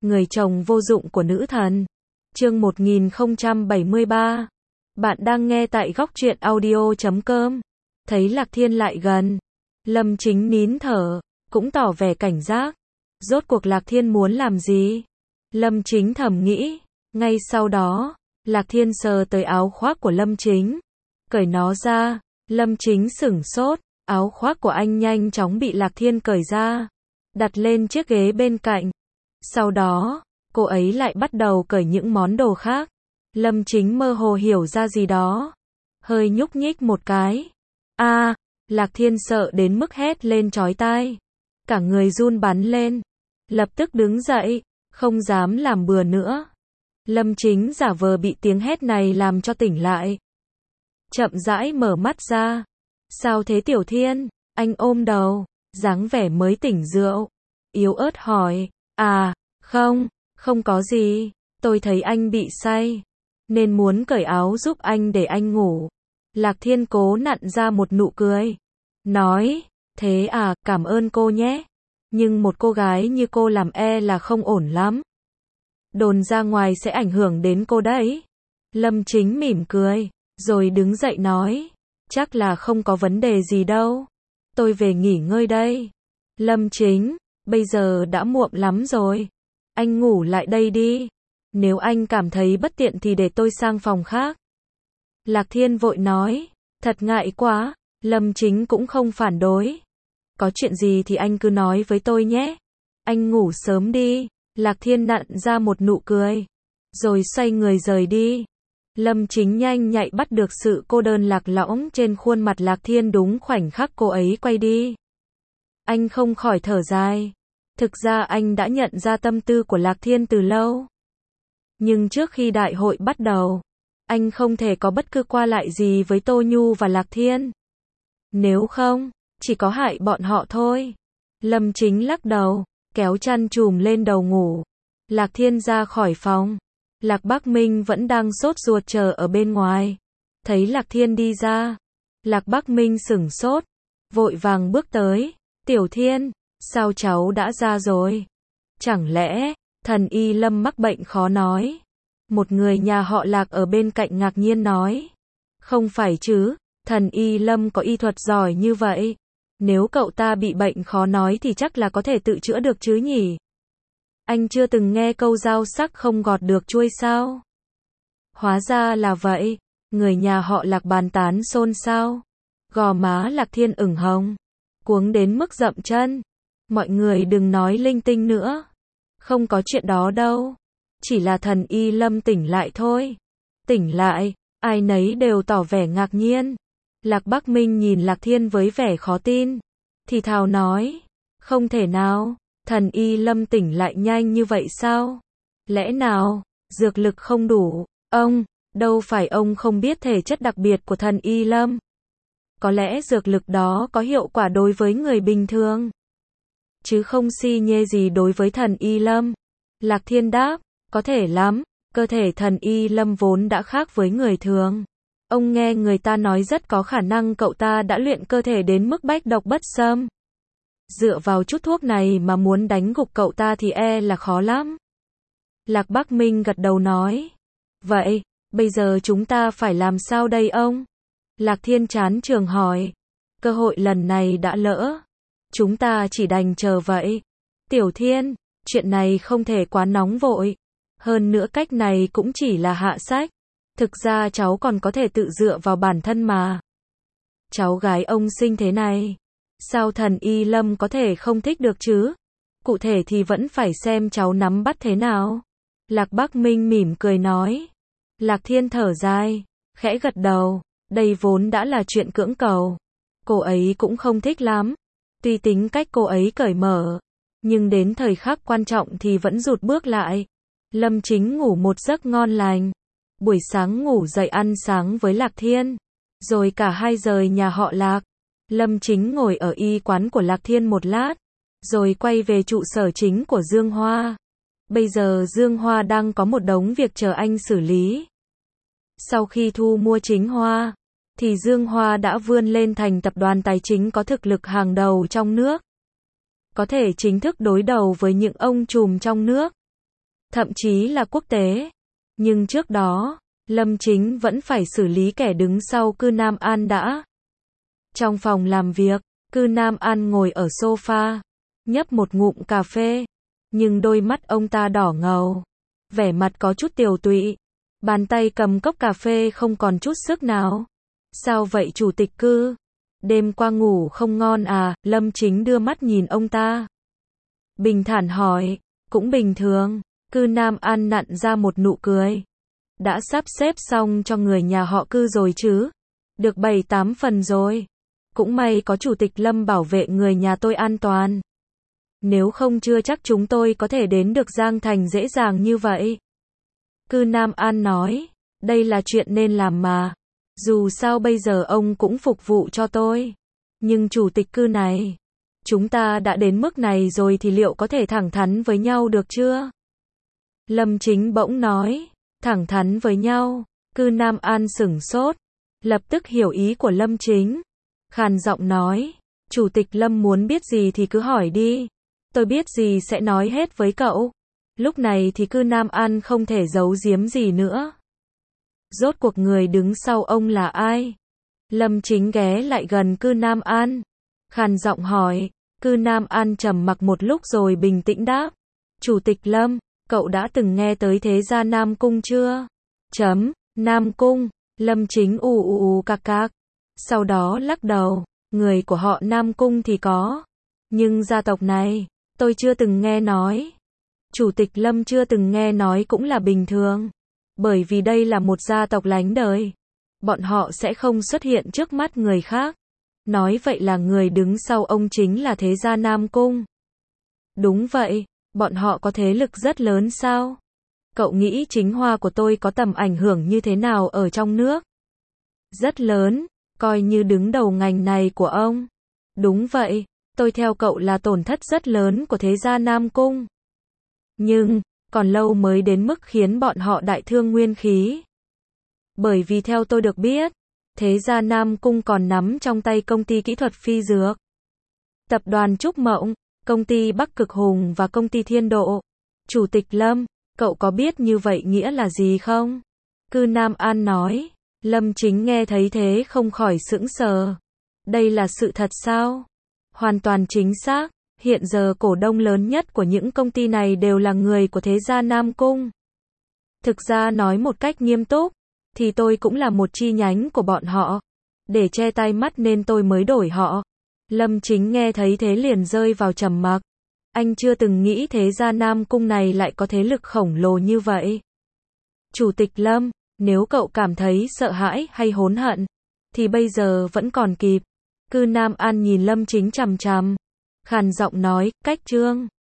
Người chồng vô dụng của nữ thần. Chương 1073. Bạn đang nghe tại góc truyện audio.com. Thấy Lạc Thiên lại gần, Lâm Chính nín thở, cũng tỏ vẻ cảnh giác. Rốt cuộc Lạc Thiên muốn làm gì? Lâm Chính thầm nghĩ. Ngay sau đó, Lạc Thiên sờ tới áo khoác của Lâm Chính, cởi nó ra. Lâm Chính sửng sốt, áo khoác của anh nhanh chóng bị Lạc Thiên cởi ra, đặt lên chiếc ghế bên cạnh. Sau đó, cô ấy lại bắt đầu cởi những món đồ khác. Lâm Chính mơ hồ hiểu ra gì đó, hơi nhúc nhích một cái. Lạc Thiên sợ đến mức hét lên chói tai. Cả người run bắn lên, lập tức đứng dậy, không dám làm bừa nữa. Lâm Chính giả vờ bị tiếng hét này làm cho tỉnh lại. Chậm rãi mở mắt ra. Sao thế Tiểu Thiên? Anh ôm đầu, dáng vẻ mới tỉnh rượu, yếu ớt hỏi. Không có gì, tôi thấy anh bị say, nên muốn cởi áo giúp anh để anh ngủ. Lạc Thiên cố nặn ra một nụ cười, nói, thế à, cảm ơn cô nhé. Nhưng một cô gái như cô làm là không ổn lắm. Đồn ra ngoài sẽ ảnh hưởng đến cô đấy. Lâm Chính mỉm cười, rồi đứng dậy nói, chắc là không có vấn đề gì đâu. Tôi về nghỉ ngơi đây. Lâm Chính, bây giờ đã muộn lắm rồi. Anh ngủ lại đây đi. Nếu anh cảm thấy bất tiện thì để tôi sang phòng khác. Lạc Thiên vội nói, thật ngại quá. Lâm Chính cũng không phản đối. Có chuyện gì thì anh cứ nói với tôi nhé. Anh ngủ sớm đi. Lạc Thiên nặn ra một nụ cười, rồi xoay người rời đi. Lâm Chính nhanh nhạy bắt được sự cô đơn lạc lõng trên khuôn mặt Lạc Thiên đúng khoảnh khắc cô ấy quay đi. Anh không khỏi thở dài. Thực ra anh đã nhận ra tâm tư của Lạc Thiên từ lâu. Nhưng trước khi đại hội bắt đầu, anh không thể có bất cứ qua lại gì với Tô Nhu và Lạc Thiên. Nếu không, chỉ có hại bọn họ thôi. Lâm Chính lắc đầu, kéo chăn trùm lên đầu ngủ. Lạc Thiên ra khỏi phòng. Lạc Bắc Minh vẫn đang sốt ruột chờ ở bên ngoài. Thấy Lạc Thiên đi ra, Lạc Bắc Minh sửng sốt, vội vàng bước tới. Tiểu Thiên, sao cháu đã ra rồi? Chẳng lẽ thần y Lâm mắc bệnh khó nói? Một người nhà họ Lạc ở bên cạnh ngạc nhiên nói. Không phải chứ, thần y Lâm có y thuật giỏi như vậy. Nếu cậu ta bị bệnh khó nói thì chắc là có thể tự chữa được chứ nhỉ? Anh chưa từng nghe câu dao sắc không gọt được chuôi sao? Hóa ra là vậy. Người nhà họ Lạc bàn tán xôn xao. Gò má Lạc Thiên ửng hồng, cuống đến mức dậm chân. Mọi người đừng nói linh tinh nữa. Không có chuyện đó đâu. Chỉ là thần y Lâm tỉnh lại thôi. Tỉnh lại? Ai nấy đều tỏ vẻ ngạc nhiên. Lạc Bắc Minh nhìn Lạc Thiên với vẻ khó tin, thì thào nói, không thể nào, thần y Lâm tỉnh lại nhanh như vậy sao? Lẽ nào dược lực không đủ? Đâu phải ông không biết thể chất đặc biệt của thần y Lâm. Có lẽ dược lực đó có hiệu quả đối với người bình thường, chứ không si nhê gì đối với thần y Lâm. Lạc Thiên đáp, có thể lắm, cơ thể thần y Lâm vốn đã khác với người thường. Ông nghe người ta nói rất có khả năng cậu ta đã luyện cơ thể đến mức bách độc bất xâm. Dựa vào chút thuốc này mà muốn đánh gục cậu ta thì là khó lắm. Lạc Bắc Minh gật đầu nói. Vậy, bây giờ chúng ta phải làm sao đây ông? Lạc Thiên chán trường hỏi. Cơ hội lần này đã lỡ. Chúng ta chỉ đành chờ vậy. Tiểu Thiên, chuyện này không thể quá nóng vội. Hơn nữa cách này cũng chỉ là hạ sách. Thực ra cháu còn có thể tự dựa vào bản thân mà. Cháu gái ông xinh thế này, sao thần y Lâm có thể không thích được chứ? Cụ thể thì vẫn phải xem cháu nắm bắt thế nào. Lạc Bắc Minh mỉm cười nói. Lạc Thiên thở dài, khẽ gật đầu. Đây vốn đã là chuyện cưỡng cầu. Cô ấy cũng không thích lắm. Tuy tính cách cô ấy cởi mở, nhưng đến thời khắc quan trọng thì vẫn rụt bước lại. Lâm Chính ngủ một giấc ngon lành. Buổi sáng ngủ dậy ăn sáng với Lạc Thiên, rồi cả hai rời nhà họ Lạc. Lâm Chính ngồi ở y quán của Lạc Thiên một lát, rồi quay về trụ sở chính của Dương Hoa. Bây giờ Dương Hoa đang có một đống việc chờ anh xử lý. Sau khi thu mua Chính Hoa, thì Dương Hoa đã vươn lên thành tập đoàn tài chính có thực lực hàng đầu trong nước. Có thể chính thức đối đầu với những ông trùm trong nước. thậm chí là quốc tế. Nhưng trước đó, Lâm Chính vẫn phải xử lý kẻ đứng sau Cư Nam An đã. Trong phòng làm việc, Cư Nam An ngồi ở sofa, nhấp một ngụm cà phê, nhưng đôi mắt ông ta đỏ ngầu, vẻ mặt có chút tiều tụy, bàn tay cầm cốc cà phê không còn chút sức nào. Sao vậy chủ tịch Cư? Đêm qua ngủ không ngon à? Lâm Chính đưa mắt nhìn ông ta. Bình thản hỏi, cũng bình thường. Cư Nam An nặn ra một nụ cười. Đã sắp xếp xong cho người nhà họ Cư rồi chứ? Được 7-8 phần rồi. Cũng may có chủ tịch Lâm bảo vệ người nhà tôi an toàn. Nếu không chưa chắc chúng tôi có thể đến được Giang Thành dễ dàng như vậy. Cư Nam An nói, đây là chuyện nên làm mà. Dù sao bây giờ ông cũng phục vụ cho tôi. Nhưng chủ tịch Cư này, chúng ta đã đến mức này rồi thì liệu có thể thẳng thắn với nhau được chưa? Lâm Chính bỗng nói, thẳng thắn với nhau. Cư Nam An sửng sốt, lập tức hiểu ý của Lâm Chính. Khàn giọng nói, chủ tịch Lâm muốn biết gì thì cứ hỏi đi. Tôi biết gì sẽ nói hết với cậu. Lúc này thì Cư Nam An không thể giấu giếm gì nữa. Rốt cuộc người đứng sau ông là ai? Lâm Chính ghé lại gần Cư Nam An, khàn giọng hỏi. Cư Nam An trầm mặc một lúc rồi bình tĩnh đáp. Chủ tịch Lâm, cậu đã từng nghe tới thế gia Nam Cung chưa? Nam Cung. Lâm Chính ù cạc cạc. Sau đó lắc đầu, người của họ Nam Cung thì có. Nhưng gia tộc này, tôi chưa từng nghe nói. Chủ tịch Lâm chưa từng nghe nói cũng là bình thường. Bởi vì đây là một gia tộc lánh đời. Bọn họ sẽ không xuất hiện trước mắt người khác. Nói vậy là người đứng sau ông chính là thế gia Nam Cung. Đúng vậy, bọn họ có thế lực rất lớn sao? Cậu nghĩ chính hoa của tôi có tầm ảnh hưởng như thế nào ở trong nước? Rất lớn, coi như đứng đầu ngành này của ông. Đúng vậy, tôi theo cậu là tổn thất rất lớn của thế gia Nam Cung. Nhưng, còn lâu mới đến mức khiến bọn họ đại thương nguyên khí. Bởi vì theo tôi được biết, thế gia Nam Cung còn nắm trong tay công ty kỹ thuật phi dược, tập đoàn Trúc Mộng, công ty Bắc Cực Hùng và công ty Thiên Độ. Chủ tịch Lâm, cậu có biết như vậy nghĩa là gì không? Cư Nam An nói. Lâm Chính nghe thấy thế không khỏi sững sờ. Đây là sự thật sao? Hoàn toàn chính xác. Hiện giờ cổ đông lớn nhất của những công ty này đều là người của thế gia Nam Cung. Thực ra nói một cách nghiêm túc, thì tôi cũng là một chi nhánh của bọn họ. Để che tai mắt nên tôi mới đổi họ. Lâm Chính nghe thấy thế liền rơi vào trầm mặc. Anh chưa từng nghĩ thế gia Nam Cung này lại có thế lực khổng lồ như vậy. Chủ tịch Lâm, nếu cậu cảm thấy sợ hãi hay hối hận, thì bây giờ vẫn còn kịp. Cư Nam An nhìn Lâm Chính chằm chằm, khàn giọng nói, cách Trương.